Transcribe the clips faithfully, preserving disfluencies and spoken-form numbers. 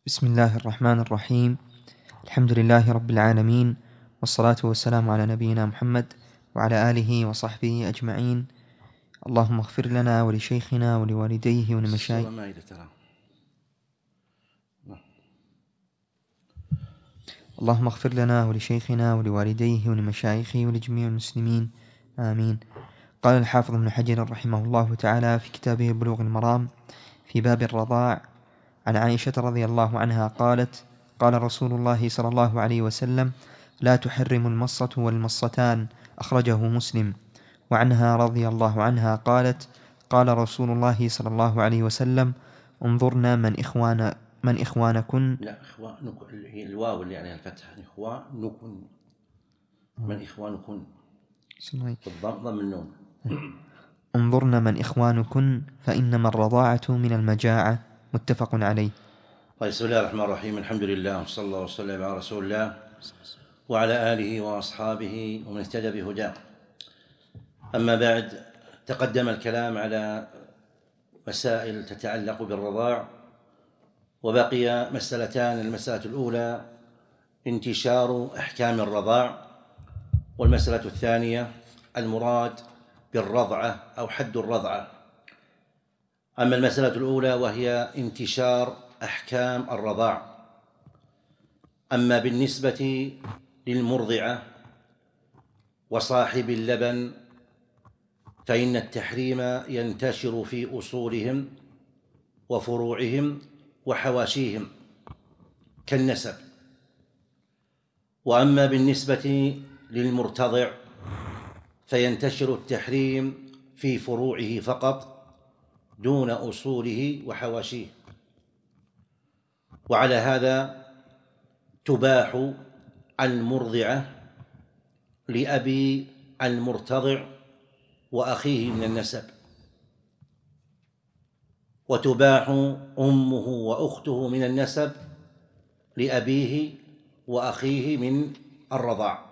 بسم الله الرحمن الرحيم. الحمد لله رب العالمين، والصلاة والسلام على نبينا محمد وعلى آله وصحبه أجمعين. اللهم اغفر لنا ولشيخنا ولوالديه ولمشايخنا اللهم اغفر لنا ولشيخنا ولوالديه ولمشايخه ولجميع المسلمين، آمين. قال الحافظ ابن حجر رحمه الله تعالى في كتابه بلوغ المرام في باب الرضاع عن عائشة رضي الله عنها قالت: قال رسول الله صلى الله عليه وسلم: لا تحرم المصة والمصتان، أخرجه مسلم. وعنها رضي الله عنها قالت: قال رسول الله صلى الله عليه وسلم: انظرنا من إخوان من إخوانكن. لا إخوانكن، هي الواو اللي عليها الفتحة، إخوانكن من إخوانكن بالضم ضم النون. انظرنا من إخوانكن فإنما الرضاعة من المجاعة، متفق عليه. بسم الله الرحمن الرحيم، الحمد لله وصلى الله وسلم على رسول الله وعلى آله وأصحابه ومن اهتدى بهداه. أما بعد، تقدم الكلام على مسائل تتعلق بالرضاع، وبقي مسألتان. المسألة الأولى انتشار أحكام الرضاع، والمسألة الثانية المراد بالرضعة أو حد الرضعة. أما المسألة الأولى وهي انتشار أحكام الرضاع، أما بالنسبة للمرضعة وصاحب اللبن فإن التحريم ينتشر في أصولهم وفروعهم وحواشيهم كالنسب. وأما بالنسبة للمرتضع فينتشر التحريم في فروعه فقط دون أصوله وحواشيه. وعلى هذا تباح المرضعة لأبي المرتضع وأخيه من النسب، وتباح أمه وأخته من النسب لأبيه وأخيه من الرضاع،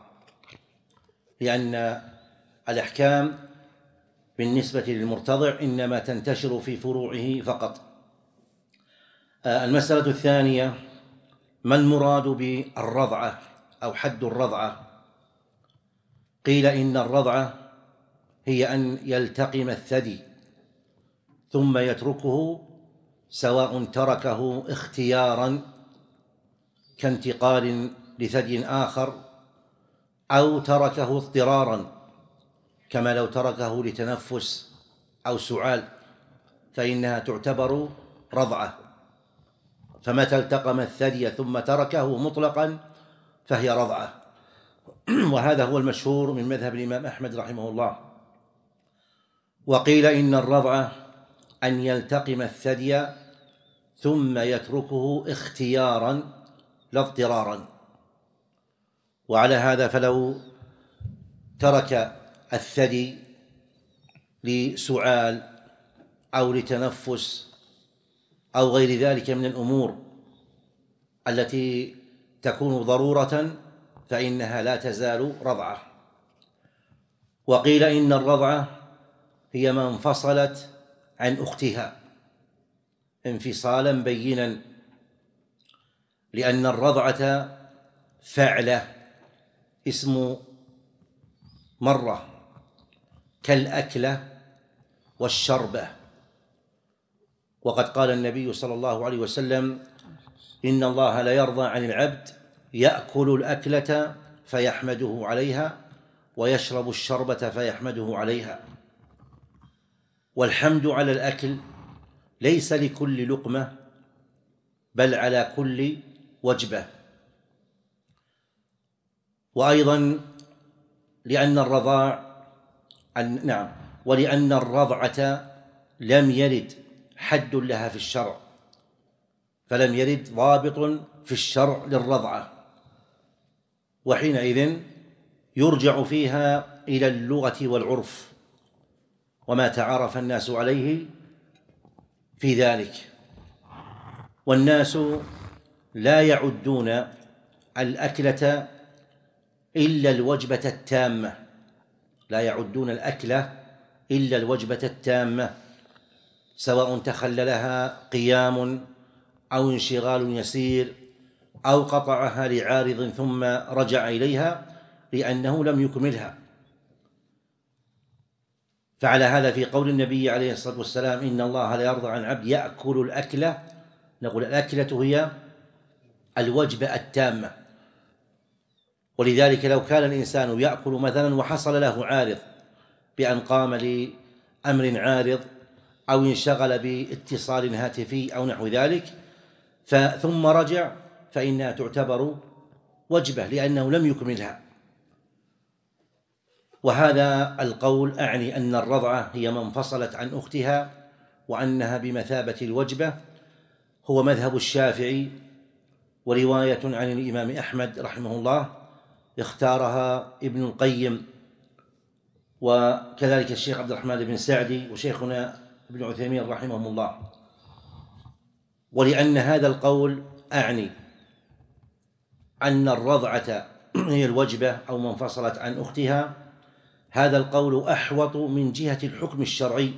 لأن الأحكام بالنسبة للمرتضع إنما تنتشر في فروعه فقط. المسألة الثانية: ما المراد بالرضعة أو حد الرضعة؟ قيل إن الرضعة هي أن يلتقم الثدي ثم يتركه، سواء تركه اختيارا كانتقال لثدي آخر، أو تركه اضطرارا كما لو تركه لتنفس أو سعال، فإنها تعتبر رضعة. فمتى التقم الثدي ثم تركه مطلقا فهي رضعة. وهذا هو المشهور من مذهب الإمام أحمد رحمه الله. وقيل إن الرضعة أن يلتقم الثدي ثم يتركه اختيارا لا اضطرارا. وعلى هذا فلو ترك الثدي لسعال أو لتنفس أو غير ذلك من الأمور التي تكون ضرورة فإنها لا تزال رضعة. وقيل إن الرضعة هي ما انفصلت عن أختها انفصالا بينا، لأن الرضعة فعلة اسم مرة كالأكلة والشربة. وقد قال النبي صلى الله عليه وسلم: إن الله لا يرضى عن العبد يأكل الأكلة فيحمده عليها ويشرب الشربة فيحمده عليها. والحمد على الأكل ليس لكل لقمة بل على كل وجبة. وأيضا لأن الرضاع نعم ولأن الرضعة لم يرد حد لها في الشرع، فلم يرد ضابط في الشرع للرضعة، وحينئذ يرجع فيها إلى اللغة والعرف وما تعارف الناس عليه في ذلك. والناس لا يعدون الأكلة إلا الوجبة التامة، لا يعدون الأكلة إلا الوجبة التامة، سواء تخللها قيام أو انشغال يسير أو قطعها لعارض ثم رجع إليها لأنه لم يكملها. فعلى هذا في قول النبي عليه الصلاة والسلام إن الله لا يرضى عن عبد يأكل الأكلة، نقول الأكلة هي الوجبة التامة. ولذلك لو كان الإنسان يأكل مثلا وحصل له عارض بأن قام لأمر عارض أو انشغل باتصال هاتفي أو نحو ذلك ثم رجع، فإنها تعتبر وجبة لأنه لم يكملها. وهذا القول أعني أن الرضعة هي ما انفصلت عن أختها وأنها بمثابة الوجبة، هو مذهب الشافعي، ورواية عن الإمام أحمد رحمه الله اختارها ابن القيم وكذلك الشيخ عبد الرحمن بن سعدي وشيخنا ابن عثيمين رحمهم الله. ولأن هذا القول أعني أن الرضعة هي الوجبة أو ما انفصلت عن أختها، هذا القول أحوط من جهة الحكم الشرعي،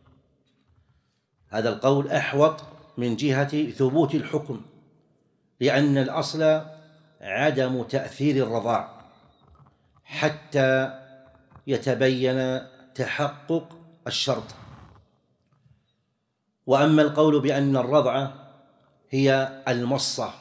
هذا القول أحوط من جهة ثبوت الحكم، لأن الأصل عدم تأثير الرضاع حتى يتبين تحقق الشرط. وأما القول بأن الرضعة هي المصة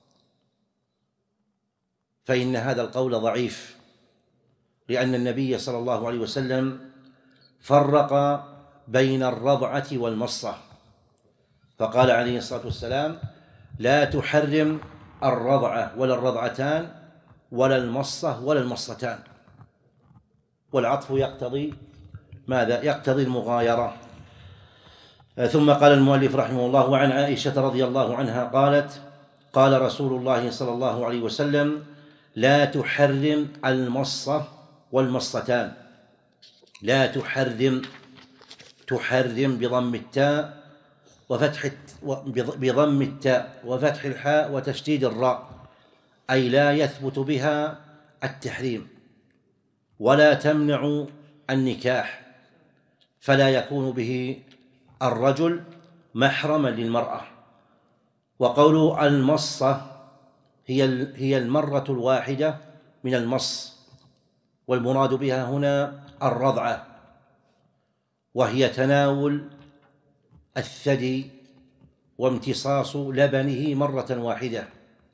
فإن هذا القول ضعيف، لأن النبي صلى الله عليه وسلم فرق بين الرضعة والمصة، فقال عليه الصلاة والسلام لا تحرم الرضعة ولا الرضعتان ولا المصة ولا المصتان، والعطف يقتضي ماذا؟ يقتضي المغايرة. ثم قال المؤلف رحمه الله وعن عائشة رضي الله عنها قالت قال رسول الله صلى الله عليه وسلم لا تحرم المصة والمصتان. لا تحرم، تحرم بضم التاء وفتح بضم التاء وفتح الحاء وتشديد الراء، أي لا يثبت بها التحريم ولا تمنع النكاح، فلا يكون به الرجل محرما للمرأة. وقول المصة هي هي المرة الواحدة من المص، والمراد بها هنا الرضعة، وهي تناول الثدي وامتصاص لبنه مرة واحدة.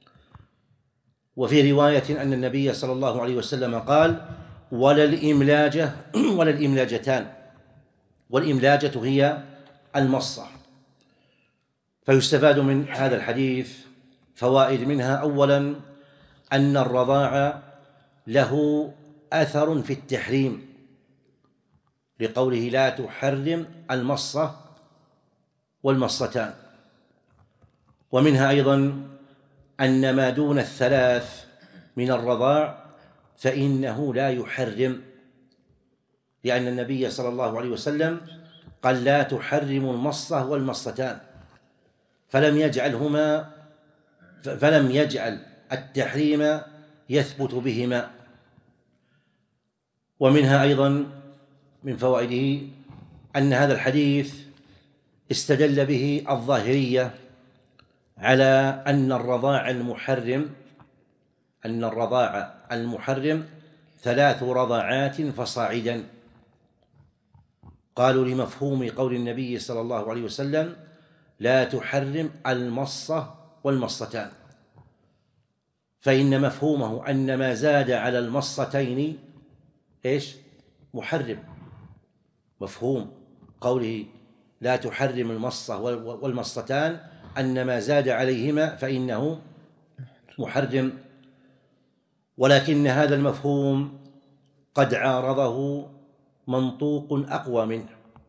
وفي رواية أن النبي صلى الله عليه وسلم قال ولا الإملاجة ولا الإملاجتان، والإملاجة هي المصة. فيستفاد من هذا الحديث فوائد، منها أولا أن الرضاع له أثر في التحريم لقوله لا تحرم المصة والمصتان. ومنها أيضا أن ما دون الثلاث من الرضاع فإنه لا يحرم، لأن النبي صلى الله عليه وسلم قال لا تحرم المصة والمصتان، فلم يجعلهما فلم يجعل التحريم يثبت بهما. ومنها أيضا من فوائده أن هذا الحديث استدل به الظاهرية على أن الرضاع المحرم أن الرضاع المحرم ثلاث رضاعات فصاعدا. قالوا لمفهوم قول النبي صلى الله عليه وسلم لا تحرم المصة والمصتان، فإن مفهومه أن ما زاد على المصتين إيش؟ محرم. مفهوم قوله لا تحرم المصة والمصتان أن ما زاد عليهما فإنه محرم، ولكن هذا المفهوم قد عارضه منطوق أقوى منه،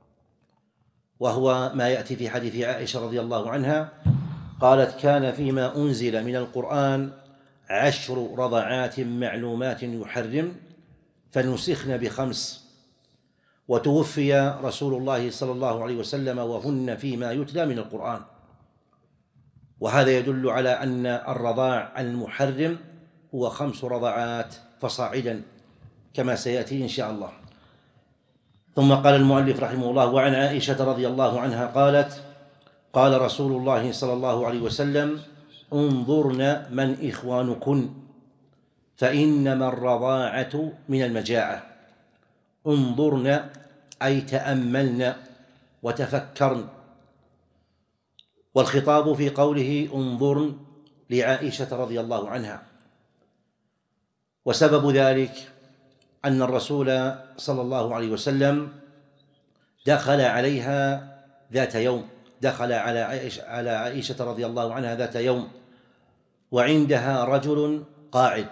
وهو ما يأتي في حديث عائشة رضي الله عنها قالت كان فيما أنزل من القرآن عشر رضعات معلومات يحرم فنسخن بخمس، وتوفي رسول الله صلى الله عليه وسلم وهن فيما يتلى من القرآن. وهذا يدل على أن الرضاع المحرم هو خمس رضعات فصاعدا كما سيأتي إن شاء الله. ثم قال المؤلف رحمه الله وعن عائشة رضي الله عنها قالت قال رسول الله صلى الله عليه وسلم: انظرن من إخوانكن فإنما الرضاعة من المجاعة. انظرن أي تأملن وتفكرن، والخطاب في قوله انظرن لعائشة رضي الله عنها. وسبب ذلك أن الرسول صلى الله عليه وسلم دخل عليها ذات يوم، دخل على عائشة, على عائشة رضي الله عنها ذات يوم وعندها رجل قاعد،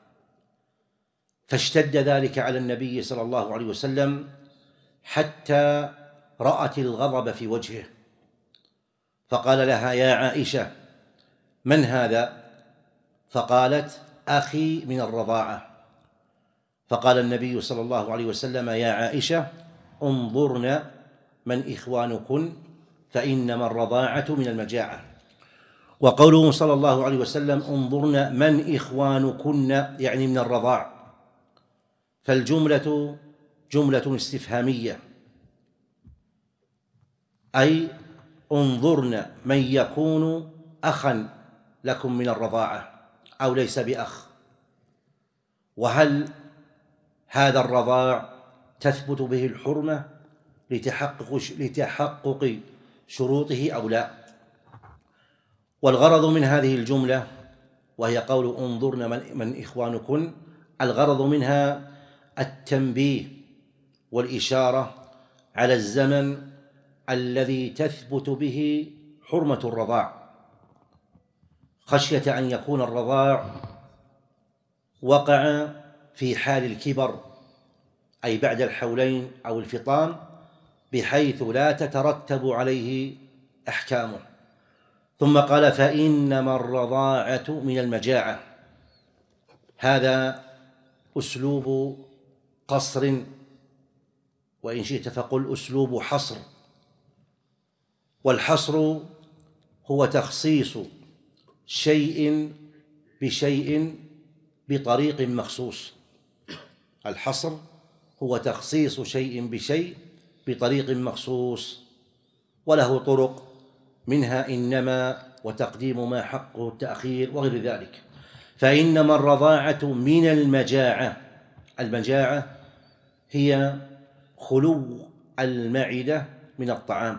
فاشتد ذلك على النبي صلى الله عليه وسلم حتى رأت الغضب في وجهه، فقال لها: يا عائشة من هذا؟ فقالت: أخي من الرضاعة. فقال النبي صلى الله عليه وسلم: يا عائشة انظرن من إخوانكن فإنما الرضاعة من المجاعة. وقوله صلى الله عليه وسلم انظرن من إخوانكن يعني من الرضاع، فالجملة جملة استفهامية، أي انظرن من يكون أخا لكم من الرضاعة أو ليس بأخ، وهل هذا الرضاع تثبت به الحرمة لتحقق لتحقق شروطه أو لا. والغرض من هذه الجملة وهي قول انظرن من, من إخوانكن، الغرض منها التنبيه والإشارة على الزمن الذي تثبت به حرمة الرضاع، خشية أن يكون الرضاع وقع في حال الكبر أي بعد الحولين أو الفطام، بحيث لا تترتب عليه أحكامه. ثم قال: فإنما الرضاعة من المجاعة. هذا أسلوب قصر، وإن شئت فقل أسلوب حصر. والحصر هو تخصيص شيء بشيء بطريق مخصوص. الحصر هو تخصيص شيء بشيء بطريق مخصوص، وله طرق، منها إنما وتقديم ما حقه التأخير وغير ذلك. فإنما الرضاعة من المجاعة. المجاعة هي خلو المعدة من الطعام.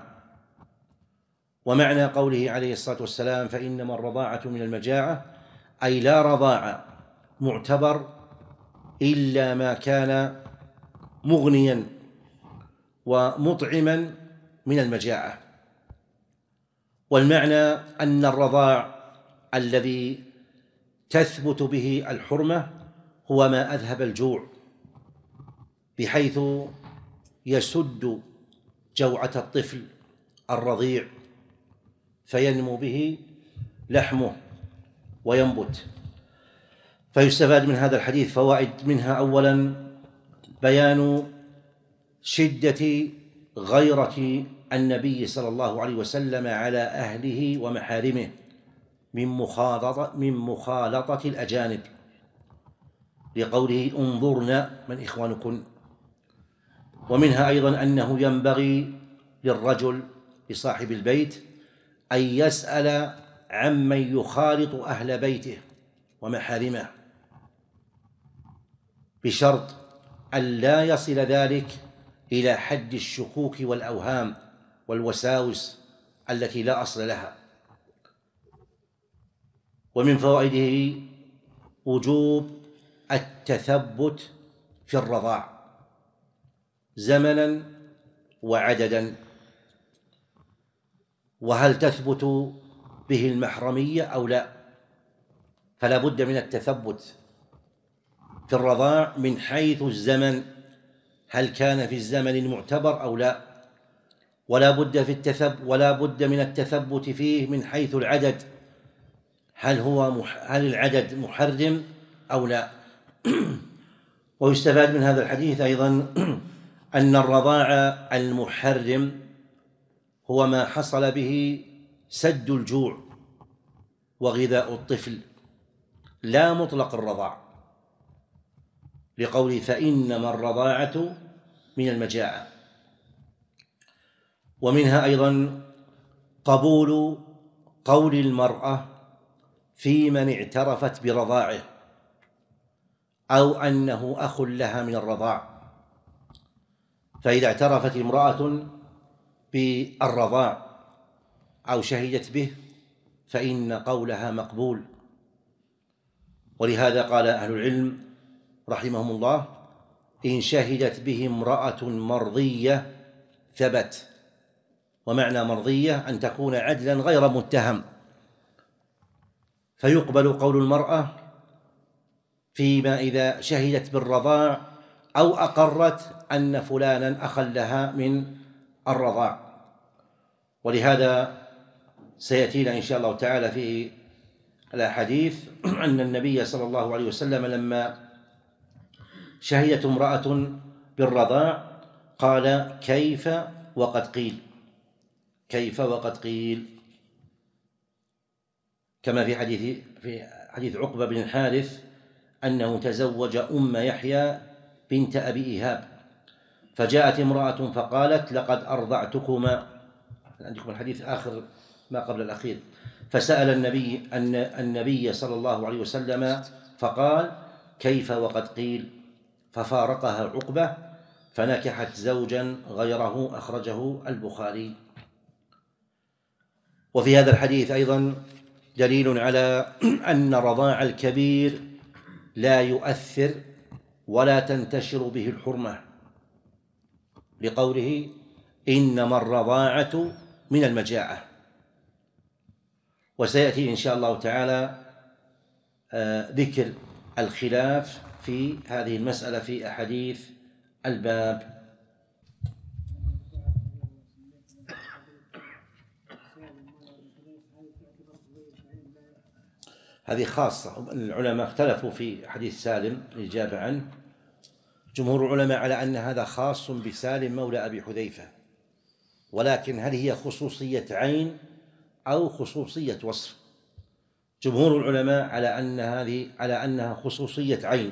ومعنى قوله عليه الصلاة والسلام فإنما الرضاعة من المجاعة أي لا رضاعة معتبر إلا ما كان مغنيا ومطعما من المجاعة. والمعنى أن الرضاع الذي تثبت به الحرمة هو ما أذهب الجوع، بحيث يسد جوعة الطفل الرضيع فينمو به لحمه وينبت. فيستفاد من هذا الحديث فوائد، منها أولا بيان شدة غيرة النبي صلى الله عليه وسلم على أهله ومحارمه من مخالطة, من مخالطة الأجانب، لقوله انظرن من إخوانكن. ومنها أيضا أنه ينبغي للرجل لصاحب البيت أن يسأل عمن يخالط أهل بيته ومحارمه، بشرط أن لا يصل ذلك إلى حد الشكوك والأوهام والوساوس التي لا أصل لها. ومن فوائده وجوب التثبت في الرضاع زمنا وعددا، وهل تثبت به المحرمية أو لا، فلا بد من التثبت في الرضاع من حيث الزمن، هل كان في الزمن المعتبر أو لا، ولا بد في التثبت ولا بد من التثبت فيه من حيث العدد، هل هو مح... هل العدد محرم أو لا. ويستفاد من هذا الحديث أيضا أن الرضاع المحرم هو ما حصل به سد الجوع وغذاء الطفل، لا مطلق الرضاع، لقوله فإنما الرضاعة من المجاعة. ومنها أيضا قبول قول المرأة في من اعترفت برضاعه أو أنه أخ لها من الرضاع. فإذا اعترفت امرأة بالرضاع أو شهدت به فإن قولها مقبول. ولهذا قال أهل العلم رحمهم الله: إن شهدت به امرأة مرضية ثبت. ومعنى مرضية أن تكون عدلا غير متهم، فيقبل قول المرأة فيما إذا شهدت بالرضاع أو أقرت أن فلانا أخا لها من الرضاع. ولهذا سيأتينا إن شاء الله تعالى في الأحاديث أن النبي صلى الله عليه وسلم لما شهدت امرأة بالرضاع قال: كيف وقد قيل، كيف وقد قيل، كما في حديث في حديث عقبة بن الحارث أنه تزوج أم يحيى بنت أبي إيهاب، فجاءت امرأة فقالت: لقد أرضعتكما، عندكم الحديث آخر ما قبل الأخير، فسأل النبي أن النبي صلى الله عليه وسلم فقال: كيف وقد قيل، ففارقها عقبة فنكحت زوجا غيره، أخرجه البخاري. وفي هذا الحديث أيضا دليل على أن رضاع الكبير لا يؤثر ولا تنتشر به الحرمة، لقوله: إنما الرضاعة من المجاعة. وسيأتي إن شاء الله تعالى ذكر الخلاف في هذه المسألة في أحاديث الباب. هذه خاصة، العلماء اختلفوا في حديث سالم الإجابة عنه. جمهور العلماء على أن هذا خاص بسالم مولى أبي حذيفة، ولكن هل هي خصوصية عين أو خصوصية وصف؟ جمهور العلماء على أن هذه على أنها خصوصية عين،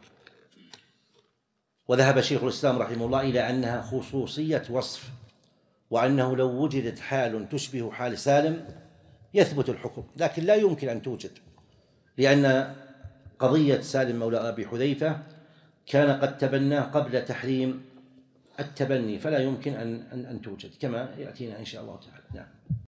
وذهب شيخ الإسلام رحمه الله إلى أنها خصوصية وصف، وأنه لو وجدت حال تشبه حال سالم يثبت الحكم، لكن لا يمكن أن توجد، لأن قضية سالم مولى أبي حذيفة كان قد تبناه قبل تحريم التبني، فلا يمكن أن أن توجد، كما يأتينا إن شاء الله تعالى. نعم.